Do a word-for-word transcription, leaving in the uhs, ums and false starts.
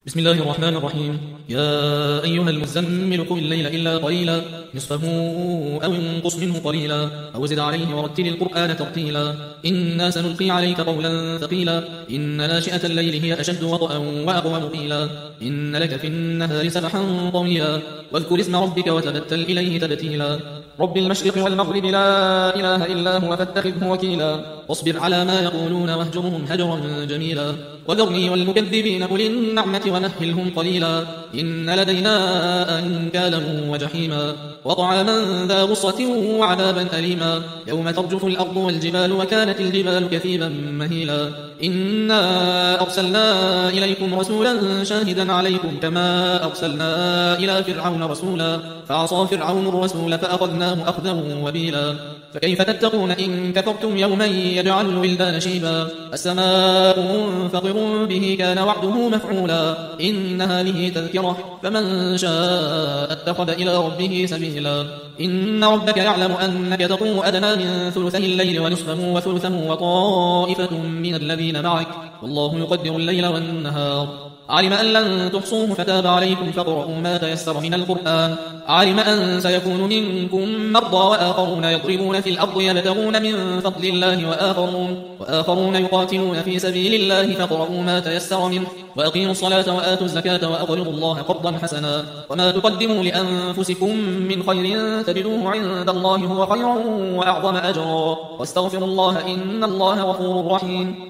بسم الله الرحمن الرحيم. يا أيها المزمل قم الليل إلا قليلا نصفه أو انقص منه قليلا أو زد عليه ورتل القرآن ترتيلا إنا سنلقي عليك قولا ثقيلا إن ناشئة الليل هي أشد وطئا وأقوم قيلا إن لك في النهار سبحا طويلا واذكر اسم ربك وتبتل إليه تبتيلا رب المشرق والمغرب لا إله إلا هو فاتخذه وكيلا واصبر على ما يقولون واهجرهم هجرا جميلا وذرني والمكذبين أولي النعمة ومهلهم قليلا إن لدينا أنكالا وجحيما وطعاما ذا غصة وعذابا أليما يوم ترجف الأرض والجبال وكانت الجبال كثيبا مهيلا إنا أرسلنا إليكم رسولا شاهدا عليكم كما أرسلنا إلى فرعون رسولا فعصى فرعون الرسول فأخذناه أخذا وبيلا فكيف تتقون إن كفرتم يوما يجعل الولدان شيبا السماء منفطر به كان وعده مفعولا إن هذه تذكرة فمن شاء اتخذ إلى ربه سبيلا إن ربك يعلم أنك تقوم أدنى من ثلثي الليل ونصفه وثلثه وطائفة من الذين معك والله يقدر الليل والنهار علم أن لن تحصوه فتاب عليكم فاقرؤوا ما تيسر من القرآن علم أن سيكون منكم مرضى وآخرون يضربون في الأرض يبتغون من فضل الله وآخرون, وآخرون يقاتلون في سبيل الله فاقرؤوا ما تيسر منه وأقيموا الصلاة وآتوا الزكاة وأقرضوا الله قرضا حسنا وما تقدموا لأنفسكم من خير تجدوه عند الله هو خيرا وأعظم أجرا واستغفروا الله إن الله غفور رحيم.